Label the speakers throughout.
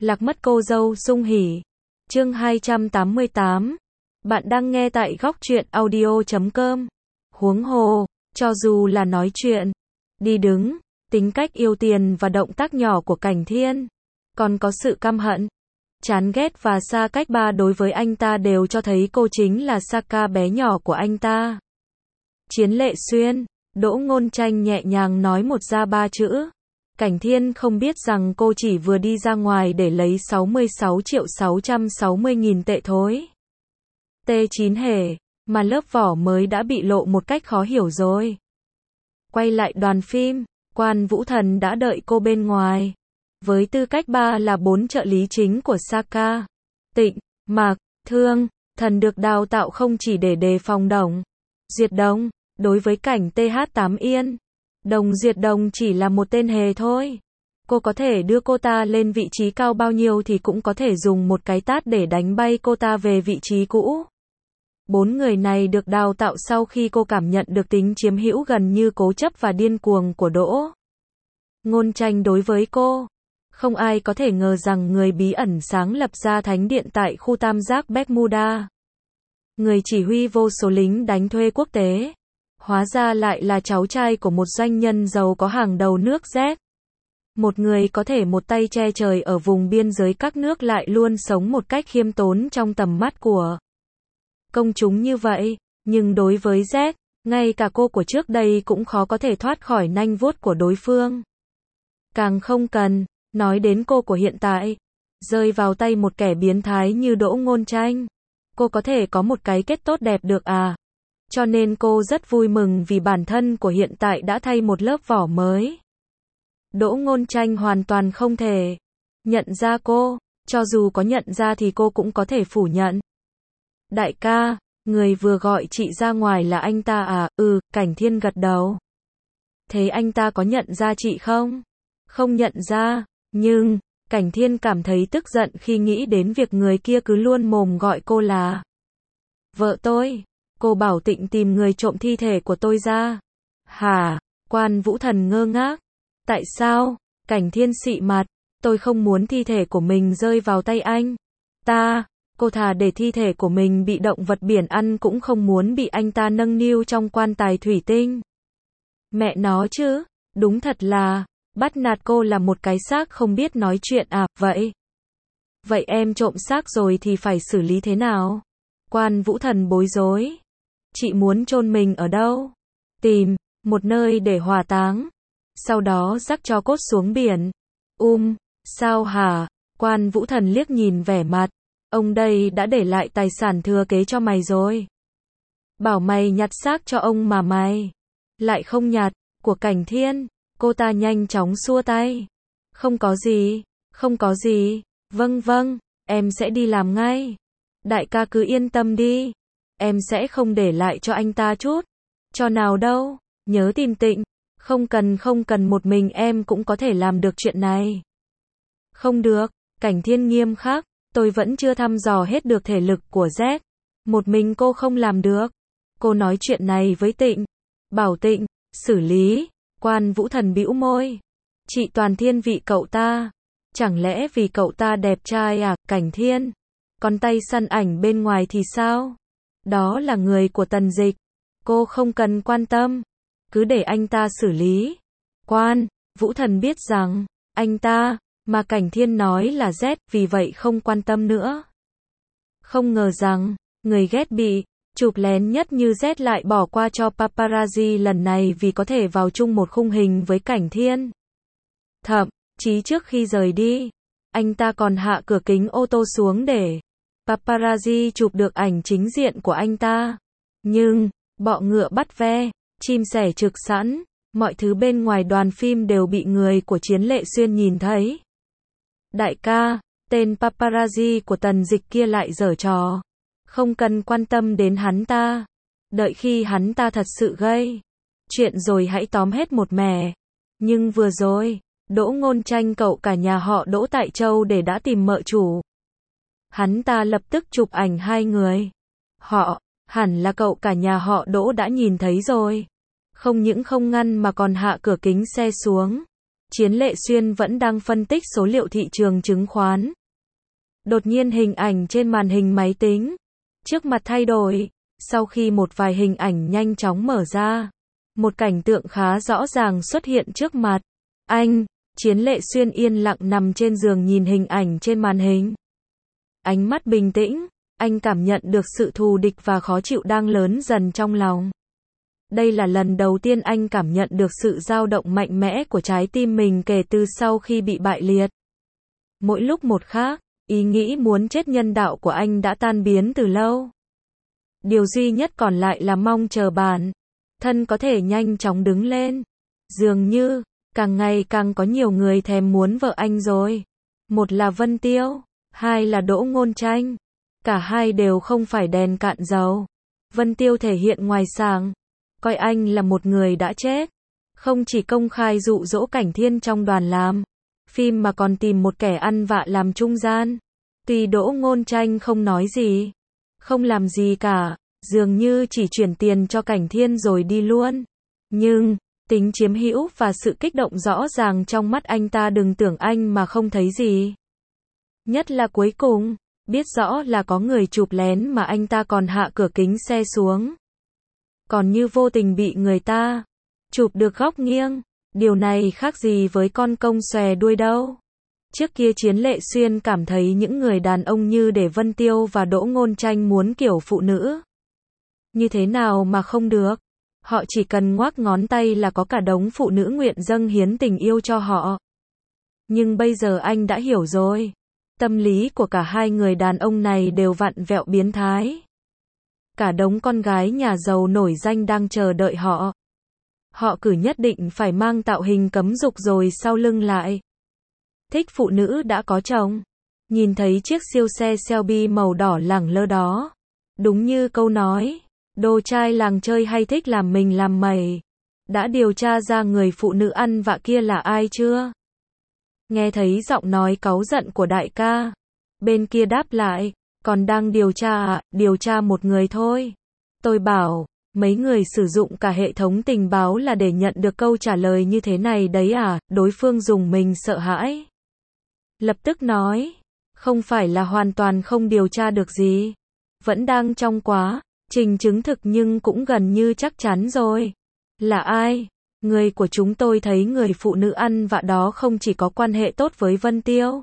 Speaker 1: Lạc mất cô dâu sung hỉ. Chương 288. Bạn đang nghe tại góc truyện audio.com. Huống hồ, cho dù là nói chuyện, đi đứng, tính cách yêu tiền và động tác nhỏ của Cảnh Thiên, còn có sự căm hận, chán ghét và xa cách ba đối với anh ta đều cho thấy cô chính là Saka bé nhỏ của anh ta. Chiến Lệ Xuyên, Đỗ Ngôn Tranh nhẹ nhàng nói một ra ba chữ. Cảnh Thiên không biết rằng cô chỉ vừa đi ra ngoài để lấy 66.660.000 tệ thôi. T9 hề, mà lớp vỏ mới đã bị lộ một cách khó hiểu rồi. Quay lại đoàn phim, Quan Vũ Thần đã đợi cô bên ngoài. Với tư cách ba là 4 trợ lý chính của Saka, Tịnh, Mạc, Thương, Thần được đào tạo không chỉ để đề phòng Đồng Duyệt Đồng. Đối với cảnh TH8 Yên, Đồng Duyệt Đồng chỉ là một tên hề thôi. Cô có thể đưa cô ta lên vị trí cao bao nhiêu thì cũng có thể dùng một cái tát để đánh bay cô ta về vị trí cũ. 4 người này được đào tạo sau khi cô cảm nhận được tính chiếm hữu gần như cố chấp và điên cuồng của Đỗ Ngôn Tranh đối với cô. Không ai có thể ngờ rằng người bí ẩn sáng lập ra thánh điện tại khu tam giác Bermuda, người chỉ huy vô số lính đánh thuê quốc tế, hóa ra lại là cháu trai của một doanh nhân giàu có hàng đầu nước Z. Một người có thể một tay che trời ở vùng biên giới các nước lại luôn sống một cách khiêm tốn trong tầm mắt của công chúng như vậy. Nhưng đối với Z, ngay cả cô của trước đây cũng khó có thể thoát khỏi nanh vuốt của đối phương. Càng không cần nói đến cô của hiện tại, rơi vào tay một kẻ biến thái như Đỗ Ngôn Tranh. Cô có thể có một cái kết tốt đẹp được à? Cho nên cô rất vui mừng vì bản thân của hiện tại đã thay một lớp vỏ mới. Đỗ Ngôn Tranh hoàn toàn không thể nhận ra cô, cho dù có nhận ra thì cô cũng có thể phủ nhận. Đại ca, người vừa gọi chị ra ngoài là anh ta à? Cảnh Thiên gật đầu. Thế anh ta có nhận ra chị không? Không nhận ra, nhưng Cảnh Thiên cảm thấy tức giận khi nghĩ đến việc người kia cứ luôn mồm gọi cô là vợ tôi. Cô bảo Tịnh tìm người trộm thi thể của tôi ra. Hả? Quan Vũ Thần ngơ ngác. Tại sao? Cảnh Thiên xị mặt. Tôi không muốn thi thể của mình rơi vào tay anh ta. Cô thà để thi thể của mình bị động vật biển ăn cũng không muốn bị anh ta nâng niu trong quan tài thủy tinh. Mẹ nó chứ, đúng thật là bắt nạt cô là một cái xác không biết nói chuyện à? Vậy em trộm xác rồi thì phải xử lý thế nào? Quan Vũ Thần bối rối. Chị muốn chôn mình ở đâu? Tìm một nơi để hỏa táng, sau đó rắc tro cốt xuống biển. Sao hả? Quan Vũ Thần liếc nhìn vẻ mặt. Ông đây đã để lại tài sản thừa kế cho mày rồi. Bảo mày nhặt xác cho ông mà mày lại không nhặt. Của Cảnh Thiên, cô ta nhanh chóng xua tay. Không có gì, không có gì. Vâng, em sẽ đi làm ngay. Đại ca cứ yên tâm đi. Em sẽ không để lại cho anh ta chút cho nào đâu. Nhớ tìm Tịnh. Không cần, một mình em cũng có thể làm được chuyện này. Không được, Cảnh Thiên nghiêm khắc. Tôi vẫn chưa thăm dò hết được thể lực của Z. Một mình cô không làm được. Cô nói chuyện này với Tịnh. Bảo Tịnh xử lý. Quan Vũ Thần bĩu môi. Chị toàn thiên vị cậu ta. Chẳng lẽ vì cậu ta đẹp trai à? Cảnh Thiên. Còn tay săn ảnh bên ngoài thì sao? Đó là người của Tần Dịch. Cô không cần quan tâm. Cứ để anh ta xử lý. Quan Vũ Thần biết rằng anh ta mà Cảnh Thiên nói là Z, vì vậy không quan tâm nữa. Không ngờ rằng người ghét bị chụp lén nhất như Z lại bỏ qua cho paparazzi lần này vì có thể vào chung một khung hình với Cảnh Thiên. Thậm chí trước khi rời đi, anh ta còn hạ cửa kính ô tô xuống để paparazzi chụp được ảnh chính diện của anh ta. Nhưng bọ ngựa bắt ve, chim sẻ trực sẵn, mọi thứ bên ngoài đoàn phim đều bị người của Chiến Lệ Xuyên nhìn thấy. Đại ca, tên paparazzi của Tần Dịch kia lại giở trò. Không cần quan tâm đến hắn ta. Đợi khi hắn ta thật sự gây chuyện rồi hãy tóm hết một mẻ. Nhưng vừa rồi, Đỗ Ngôn Tranh cậu cả nhà họ Đỗ tại Châu để đã tìm mợ chủ. Hắn ta lập tức chụp ảnh hai người. Họ, hẳn là cậu cả nhà họ Đỗ đã nhìn thấy rồi. Không những không ngăn mà còn hạ cửa kính xe xuống. Chiến Lệ Xuyên vẫn đang phân tích số liệu thị trường chứng khoán. Đột nhiên hình ảnh trên màn hình máy tính trước mặt thay đổi. Sau khi một vài hình ảnh nhanh chóng mở ra, một cảnh tượng khá rõ ràng xuất hiện trước mặt anh. Chiến Lệ Xuyên yên lặng nằm trên giường nhìn hình ảnh trên màn hình. Ánh mắt bình tĩnh, anh cảm nhận được sự thù địch và khó chịu đang lớn dần trong lòng. Đây là lần đầu tiên anh cảm nhận được sự dao động mạnh mẽ của trái tim mình kể từ sau khi bị bại liệt. Mỗi lúc một khác, ý nghĩ muốn chết nhân đạo của anh đã tan biến từ lâu. Điều duy nhất còn lại là mong chờ bản thân có thể nhanh chóng đứng lên. Dường như, càng ngày càng có nhiều người thèm muốn vợ anh rồi. Một là Vân Tiêu, hai là Đỗ Ngôn Tranh. Cả hai đều không phải đèn cạn dầu. Vân Tiêu thể hiện ngoài sàng, coi anh là một người đã chết. Không chỉ công khai dụ dỗ Cảnh Thiên trong đoàn làm phim mà còn tìm một kẻ ăn vạ làm trung gian. Tuy Đỗ Ngôn Tranh không nói gì, không làm gì cả, dường như chỉ chuyển tiền cho Cảnh Thiên rồi đi luôn. Nhưng, tính chiếm hữu và sự kích động rõ ràng trong mắt anh ta, đừng tưởng anh mà không thấy gì. Nhất là cuối cùng, biết rõ là có người chụp lén mà anh ta còn hạ cửa kính xe xuống. Còn như vô tình bị người ta chụp được góc nghiêng. Điều này khác gì với con công xòe đuôi đâu. Trước kia Chiến Lệ Xuyên cảm thấy những người đàn ông như để Vân Tiêu và Đỗ Ngôn Tranh muốn kiểu phụ nữ. Như thế nào mà không được. Họ chỉ cần ngoác ngón tay là có cả đống phụ nữ nguyện dâng hiến tình yêu cho họ. Nhưng bây giờ anh đã hiểu rồi. Tâm lý của cả hai người đàn ông này đều vặn vẹo biến thái. Cả đống con gái nhà giàu nổi danh đang chờ đợi họ. Họ cứ nhất định phải mang tạo hình cấm dục rồi sau lưng lại thích phụ nữ đã có chồng. Nhìn thấy chiếc siêu xe Shelby màu đỏ lẳng lơ đó. Đúng như câu nói, đồ trai làng chơi hay thích làm mình làm mày. Đã điều tra ra người phụ nữ ăn vạ kia là ai chưa? Nghe thấy giọng nói cáu giận của đại ca. Bên kia đáp lại, còn đang điều tra à? Điều tra một người thôi. Tôi bảo, mấy người sử dụng cả hệ thống tình báo là để nhận được câu trả lời như thế này đấy à? Đối phương dùng mình sợ hãi. Lập tức nói, không phải là hoàn toàn không điều tra được gì. Vẫn đang trong quá trình chứng thực nhưng cũng gần như chắc chắn rồi. Là ai? Người của chúng tôi thấy người phụ nữ ăn vạ đó không chỉ có quan hệ tốt với Vân Tiêu,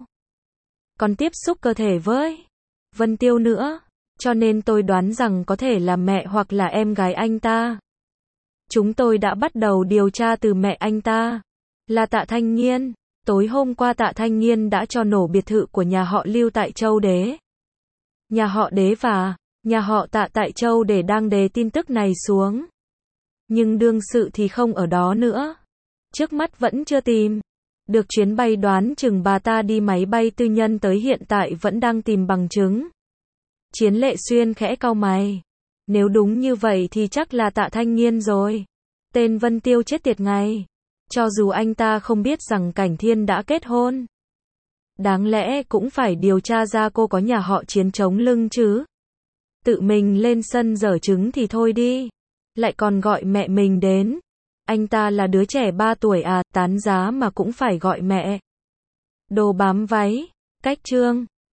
Speaker 1: còn tiếp xúc cơ thể với Vân Tiêu nữa. Cho nên tôi đoán rằng có thể là mẹ hoặc là em gái anh ta. Chúng tôi đã bắt đầu điều tra từ mẹ anh ta, là Tạ Thanh Nghiên. Tối hôm qua Tạ Thanh Nghiên đã cho nổ biệt thự của nhà họ Lưu tại Châu Đế. Nhà họ Đế và nhà họ Tạ tại Châu Đế đang đề tin tức này xuống. Nhưng đương sự thì không ở đó nữa. Trước mắt vẫn chưa tìm được chuyến bay, đoán chừng bà ta đi máy bay tư nhân tới, hiện tại vẫn đang tìm bằng chứng. Chiến Lệ Xuyên khẽ cau mày. Nếu đúng như vậy thì chắc là Tạ Thanh Nghiên rồi. Tên Vân Tiêu chết tiệt ngay. Cho dù anh ta không biết rằng Cảnh Thiên đã kết hôn, đáng lẽ cũng phải điều tra ra cô có nhà họ Chiến chống lưng chứ. Tự mình lên sân giở trứng thì thôi đi, lại còn gọi mẹ mình đến. Anh ta là đứa trẻ 3 tuổi à, tán giá mà cũng phải gọi mẹ. Đồ bám váy. Cách chương